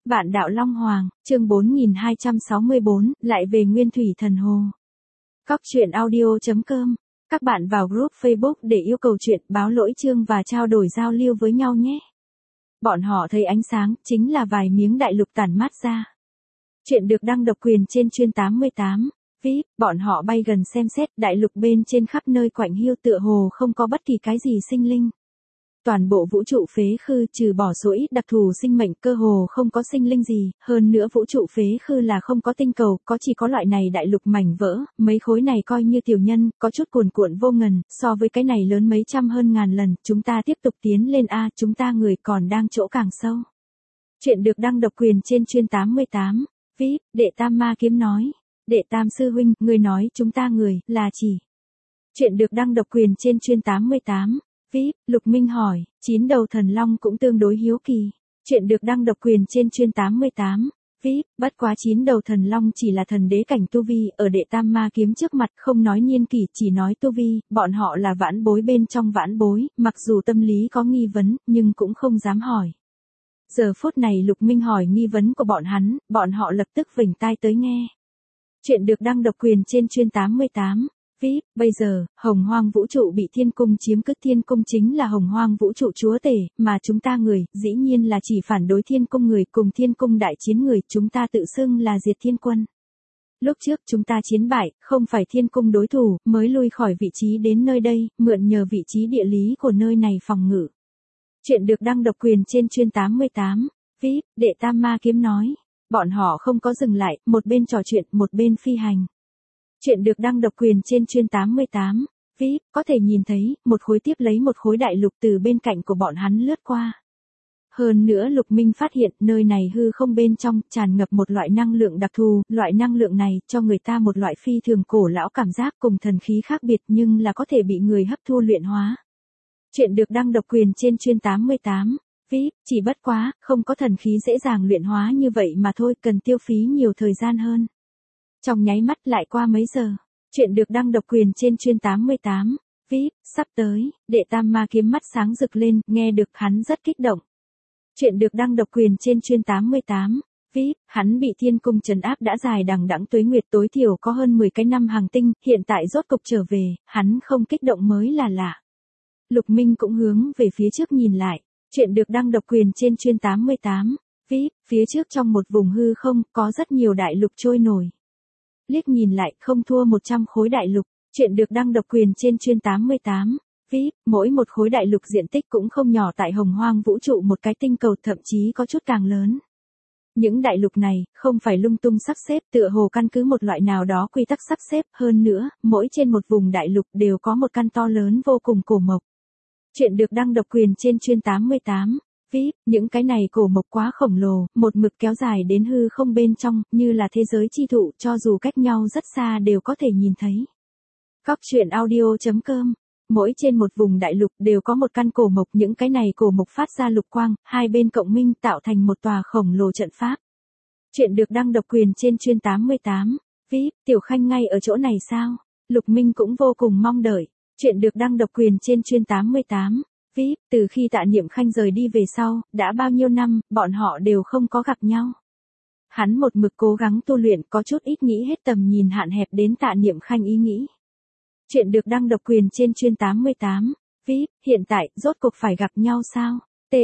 Vạn đạo Long Hoàng, chương 4264, lại về Nguyên Thủy Thần Hồ. Cóc truyện audio.com. Các bạn vào group Facebook để yêu cầu chuyện, báo lỗi chương và trao đổi giao lưu với nhau nhé. Bọn họ thấy ánh sáng, chính là vài miếng đại lục tản mát ra. Chuyện được đăng độc quyền trên chuyên 88. VIP, bọn họ bay gần xem xét, đại lục bên trên khắp nơi quạnh hiu tựa hồ không có bất kỳ cái gì sinh linh. Toàn bộ vũ trụ phế khư trừ bỏ số ít đặc thù sinh mệnh cơ hồ không có sinh linh gì, hơn nữa vũ trụ phế khư là không có tinh cầu, có chỉ có loại này đại lục mảnh vỡ, mấy khối này coi như tiểu nhân, có chút cuồn cuộn vô ngần, so với cái này lớn mấy trăm hơn ngàn lần, chúng ta tiếp tục tiến lên a, chúng ta người còn đang chỗ càng sâu. Chuyện được đăng độc quyền trên chuyên 88. VIP, Đệ Tam Ma Kiếm nói. Đệ Tam sư huynh, người nói chúng ta người, là chỉ. Chuyện được đăng độc quyền trên chuyên 88. VIP, Lục Minh hỏi, 9 đầu thần long cũng tương đối hiếu kỳ. Chuyện được đăng độc quyền trên chuyên 88. VIP, bất quá 9 đầu thần long chỉ là thần đế cảnh tu vi, ở Đệ Tam Ma Kiếm trước mặt không nói niên kỷ, chỉ nói tu vi, bọn họ là vãn bối bên trong vãn bối, mặc dù tâm lý có nghi vấn, nhưng cũng không dám hỏi. Giờ phút này Lục Minh hỏi nghi vấn của bọn họ lập tức vểnh tai tới nghe. Chuyện được đăng độc quyền trên chuyên 88. VIP, bây giờ, Hồng Hoang vũ trụ bị Thiên Cung chiếm cứ, Thiên Cung chính là Hồng Hoang vũ trụ chúa tể, mà chúng ta người, dĩ nhiên là chỉ phản đối Thiên Cung người, cùng Thiên Cung đại chiến người, chúng ta tự xưng là Diệt Thiên Quân. Lúc trước chúng ta chiến bại, không phải Thiên Cung đối thủ, mới lui khỏi vị trí đến nơi đây, mượn nhờ vị trí địa lý của nơi này phòng ngự. Chuyện được đăng độc quyền trên chuyên 88. VIP, Đệ Tam Ma Kiếm nói. Bọn họ không có dừng lại, một bên trò chuyện, một bên phi hành. Chuyện được đăng độc quyền trên chuyên 88. VIP, có thể nhìn thấy, một khối tiếp lấy một khối đại lục từ bên cạnh của bọn hắn lướt qua. Hơn nữa Lục Minh phát hiện, nơi này hư không bên trong, tràn ngập một loại năng lượng đặc thù, loại năng lượng này, cho người ta một loại phi thường cổ lão cảm giác cùng thần khí khác biệt nhưng là có thể bị người hấp thu luyện hóa. Chuyện được đăng độc quyền trên chuyên 88. VIP, chỉ bất quá, không có thần khí dễ dàng luyện hóa như vậy mà thôi, cần tiêu phí nhiều thời gian hơn. Trong nháy mắt lại qua mấy giờ. Chuyện được đăng độc quyền trên chuyên 88. VIP, sắp tới, Đệ Tam Ma Kiếm mắt sáng rực lên, nghe được hắn rất kích động. Chuyện được đăng độc quyền trên chuyên 88. VIP, hắn bị Thiên Cung trấn áp đã dài đằng đẵng tuế nguyệt, tối thiểu có hơn 10 cái năm hàng tinh, hiện tại rốt cục trở về, hắn không kích động mới là lạ. Lục Minh cũng hướng về phía trước nhìn lại. Chuyện được đăng độc quyền trên chuyên 88. VIP, phía trước trong một vùng hư không, có rất nhiều đại lục trôi nổi. Liếc nhìn lại, không thua 100 khối đại lục. Chuyện được đăng độc quyền trên chuyên 88. VIP, mỗi một khối đại lục diện tích cũng không nhỏ tại Hồng Hoang vũ trụ một cái tinh cầu, thậm chí có chút càng lớn. Những đại lục này, không phải lung tung sắp xếp, tựa hồ căn cứ một loại nào đó quy tắc sắp xếp, hơn nữa, mỗi trên một vùng đại lục đều có một căn to lớn vô cùng cổ mộc. Chuyện được đăng độc quyền trên chuyên 88. VIP, những cái này cổ mộc quá khổng lồ, một mực kéo dài đến hư không bên trong, như là thế giới chi thụ, cho dù cách nhau rất xa đều có thể nhìn thấy. Cóc truyện audio.com. Mỗi trên một vùng đại lục đều có một căn cổ mộc, những cái này cổ mộc phát ra lục quang, hai bên cộng minh tạo thành một tòa khổng lồ trận pháp. Chuyện được đăng độc quyền trên chuyên 88. VIP, Tiểu Khanh ngay ở chỗ này sao? Lục Minh cũng vô cùng mong đợi. Chuyện được đăng độc quyền trên chuyên 88. VIP, từ khi Tạ Niệm Khanh rời đi về sau, đã bao nhiêu năm, bọn họ đều không có gặp nhau. Hắn một mực cố gắng tu luyện, có chút ít nghĩ hết tầm nhìn hạn hẹp đến Tạ Niệm Khanh ý nghĩ. Chuyện được đăng độc quyền trên chuyên 88. VIP, hiện tại, rốt cuộc phải gặp nhau sao?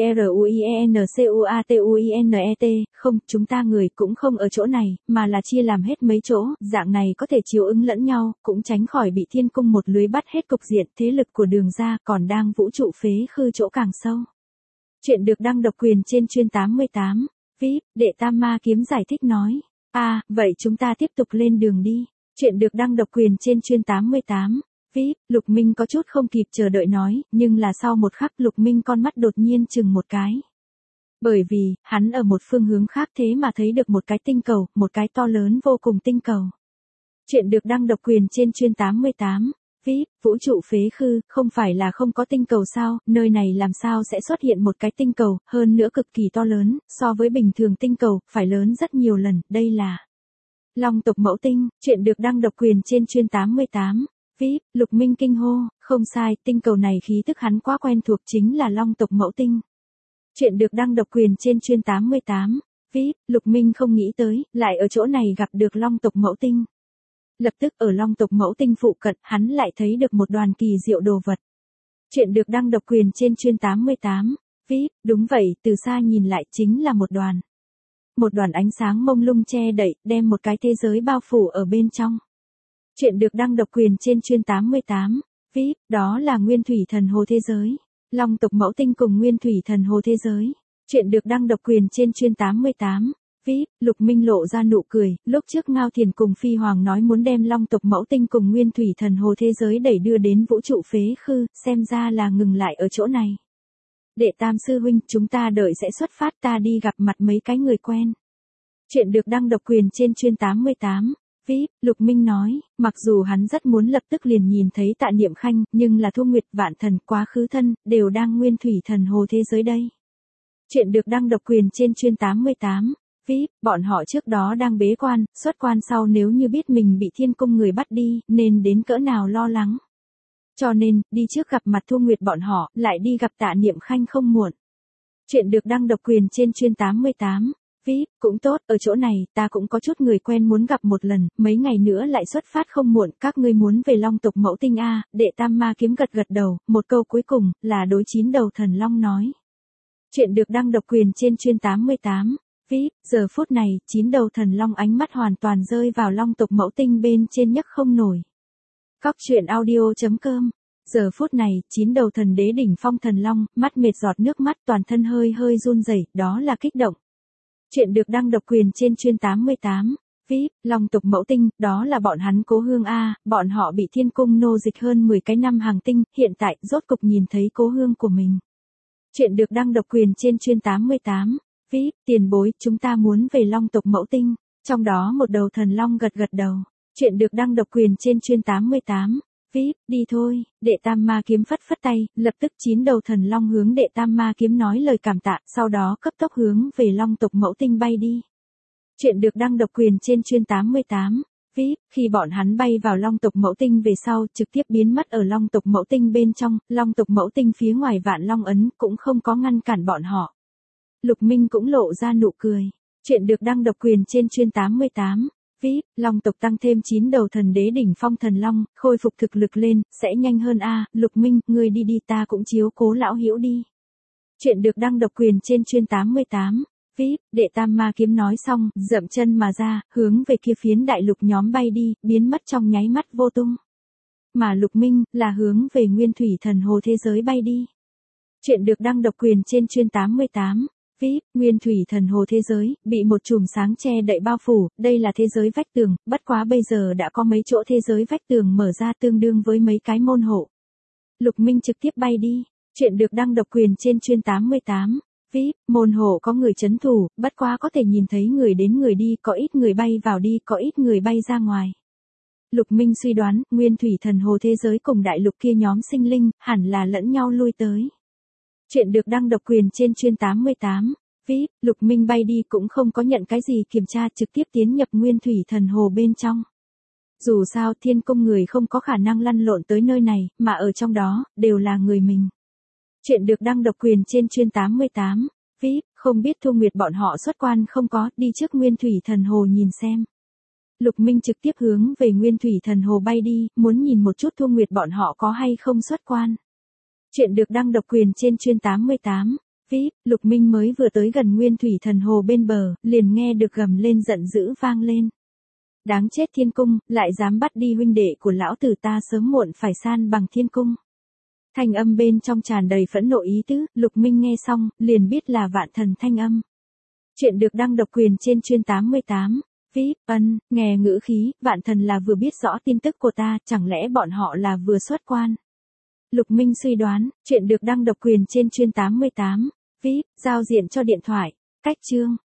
TRUIENCUATUINET, không, chúng ta người cũng không ở chỗ này, mà là chia làm hết mấy chỗ, dạng này có thể chiếu ứng lẫn nhau, cũng tránh khỏi bị Thiên Cung một lưới bắt hết cục diện, thế lực của Đường ra còn đang vũ trụ phế khư chỗ càng sâu. Chuyện được đăng độc quyền trên chuyên 88. VIP, Đệ Tam Ma Kiếm giải thích nói. Vậy chúng ta tiếp tục lên đường đi. Chuyện được đăng độc quyền trên chuyên 88. VIP, Lục Minh có chút không kịp chờ đợi nói, nhưng là sau một khắc Lục Minh con mắt đột nhiên chừng một cái. Bởi vì, hắn ở một phương hướng khác thế mà thấy được một cái tinh cầu, một cái to lớn vô cùng tinh cầu. Chuyện được đăng độc quyền trên chuyên 88. VIP, vũ trụ phế khư, không phải là không có tinh cầu sao, nơi này làm sao sẽ xuất hiện một cái tinh cầu, hơn nữa cực kỳ to lớn, so với bình thường tinh cầu, phải lớn rất nhiều lần, đây là Long tộc mẫu tinh. Chuyện được đăng độc quyền trên chuyên 88. VIP, Lục Minh kinh hô, không sai, tinh cầu này khí tức hắn quá quen thuộc, chính là Long tộc mẫu tinh. Chuyện được đăng độc quyền trên chuyên 88. VIP, Lục Minh không nghĩ tới, lại ở chỗ này gặp được Long tộc Mẫu Tinh. Lập tức ở Long tộc Mẫu Tinh phụ cận, hắn lại thấy được một đoàn kỳ diệu đồ vật. Chuyện được đăng độc quyền trên chuyên 88. VIP, đúng vậy, từ xa nhìn lại chính là một đoàn. Một đoàn ánh sáng mông lung che đậy, đem một cái thế giới bao phủ ở bên trong. Chuyện được đăng độc quyền trên chuyên 88. VIP, đó là Nguyên Thủy Thần Hồ thế giới. Long tộc Mẫu Tinh cùng Nguyên Thủy Thần Hồ thế giới. Chuyện được đăng độc quyền trên chuyên 88. VIP, Lục Minh lộ ra nụ cười, lúc trước Ngao Thiền cùng Phi Hoàng nói muốn đem Long tộc Mẫu Tinh cùng Nguyên Thủy Thần Hồ thế giới đẩy đưa đến vũ trụ phế khư, xem ra là ngừng lại ở chỗ này. Đệ Tam sư huynh, chúng ta đợi sẽ xuất phát, ta đi gặp mặt mấy cái người quen. Chuyện được đăng độc quyền trên chuyên 88. VIP, Lục Minh nói, mặc dù hắn rất muốn lập tức liền nhìn thấy Tạ Niệm Khanh, nhưng là Thu Nguyệt, Vạn Thần, Quá Khứ Thân, đều đang Nguyên Thủy Thần Hồ thế giới đây. Chuyện được đăng độc quyền trên chuyên 88. VIP, bọn họ trước đó đang bế quan, xuất quan sau nếu như biết mình bị Thiên Cung người bắt đi, nên đến cỡ nào lo lắng. Cho nên, đi trước gặp mặt Thu Nguyệt bọn họ, lại đi gặp Tạ Niệm Khanh không muộn. Chuyện được đăng độc quyền trên chuyên 88. VIP, cũng tốt, ở chỗ này, ta cũng có chút người quen muốn gặp một lần, mấy ngày nữa lại xuất phát không muộn, các ngươi muốn về Long tộc Mẫu Tinh a? Đệ Tam Ma Kiếm gật gật đầu, một câu cuối cùng, là đối 9 đầu thần long nói. Chuyện được đăng độc quyền trên chuyên 88. VIP, giờ phút này, 9 đầu thần long ánh mắt hoàn toàn rơi vào Long tộc Mẫu Tinh bên trên nhấc không nổi. Cóc truyện audio.com. Giờ phút này, 9 đầu thần đế đỉnh phong thần long, mắt mệt giọt nước mắt, toàn thân hơi hơi run rẩy, đó là kích động. Chuyện được đăng độc quyền trên chuyên 88. VIP, Long tộc Mẫu Tinh, đó là bọn hắn cố hương a, bọn họ bị Thiên Cung nô dịch hơn 10 cái năm hàng tinh, hiện tại rốt cục nhìn thấy cố hương của mình. Chuyện được đăng độc quyền trên chuyên 88. VIP, tiền bối, chúng ta muốn về Long tộc Mẫu Tinh. Trong đó một đầu thần long gật gật đầu. Chuyện được đăng độc quyền trên chuyên 88. VIP, đi thôi. Đệ Tam Ma Kiếm phất phất tay, lập tức 9 đầu thần long hướng Đệ Tam Ma Kiếm nói lời cảm tạ, sau đó cấp tốc hướng về Long tộc Mẫu Tinh bay đi. Chuyện được đăng độc quyền trên chuyên 88. VIP, khi bọn hắn bay vào Long tộc Mẫu Tinh về sau, trực tiếp biến mất ở Long tộc Mẫu Tinh bên trong, Long tộc Mẫu Tinh phía ngoài Vạn Long ấn cũng không có ngăn cản bọn họ. Lục Minh cũng lộ ra nụ cười. Chuyện được đăng độc quyền trên chuyên 88. VIP, Long tộc tăng thêm 9 đầu thần đế đỉnh phong thần long, khôi phục thực lực lên, sẽ nhanh hơn a. Lục Minh, ngươi đi đi, ta cũng chiếu cố lão hữu đi. Chuyện được đăng độc quyền trên chuyên 88. VIP, Đệ Tam Ma Kiếm nói xong, dậm chân mà ra, hướng về kia phiến đại lục nhóm bay đi, biến mất trong nháy mắt vô tung. Mà Lục Minh, là hướng về Nguyên Thủy Thần Hồ thế giới bay đi. Chuyện được đăng độc quyền trên chuyên 88. VIP, Nguyên Thủy Thần Hồ thế giới, bị một chùm sáng che đậy bao phủ, đây là thế giới vách tường, bất quá bây giờ đã có mấy chỗ thế giới vách tường mở ra tương đương với mấy cái môn hộ. Lục Minh trực tiếp bay đi. Chuyện được đăng độc quyền trên chuyên 88. VIP, môn hộ có người trấn thủ, bất quá có thể nhìn thấy người đến người đi, có ít người bay vào đi, có ít người bay ra ngoài. Lục Minh suy đoán, Nguyên Thủy Thần Hồ thế giới cùng đại lục kia nhóm sinh linh, hẳn là lẫn nhau lui tới. Chuyện được đăng độc quyền trên chuyên 88. VIP, Lục Minh bay đi cũng không có nhận cái gì kiểm tra, trực tiếp tiến nhập Nguyên Thủy Thần Hồ bên trong. Dù sao Thiên Cung người không có khả năng lăn lộn tới nơi này, mà ở trong đó, đều là người mình. Chuyện được đăng độc quyền trên chuyên 88. VIP, không biết Thu Nguyệt bọn họ xuất quan không có, đi trước Nguyên Thủy Thần Hồ nhìn xem. Lục Minh trực tiếp hướng về Nguyên Thủy Thần Hồ bay đi, muốn nhìn một chút Thu Nguyệt bọn họ có hay không xuất quan. Chuyện được đăng độc quyền trên chuyên 88. VIP, Lục Minh mới vừa tới gần Nguyên Thủy Thần Hồ bên bờ, liền nghe được gầm lên giận dữ vang lên. Đáng chết Thiên Cung, lại dám bắt đi huynh đệ của lão tử, ta sớm muộn phải san bằng Thiên Cung. Thanh âm bên trong tràn đầy phẫn nộ ý tứ, Lục Minh nghe xong, liền biết là Vạn Thần thanh âm. Chuyện được đăng độc quyền trên chuyên 88. VIP, nghe ngữ khí, Vạn Thần là vừa biết rõ tin tức của ta, chẳng lẽ bọn họ là vừa xuất quan. Lục Minh suy đoán, chuyện được đăng độc quyền trên chuyên 88. VIP, giao diện cho điện thoại. Cách chương.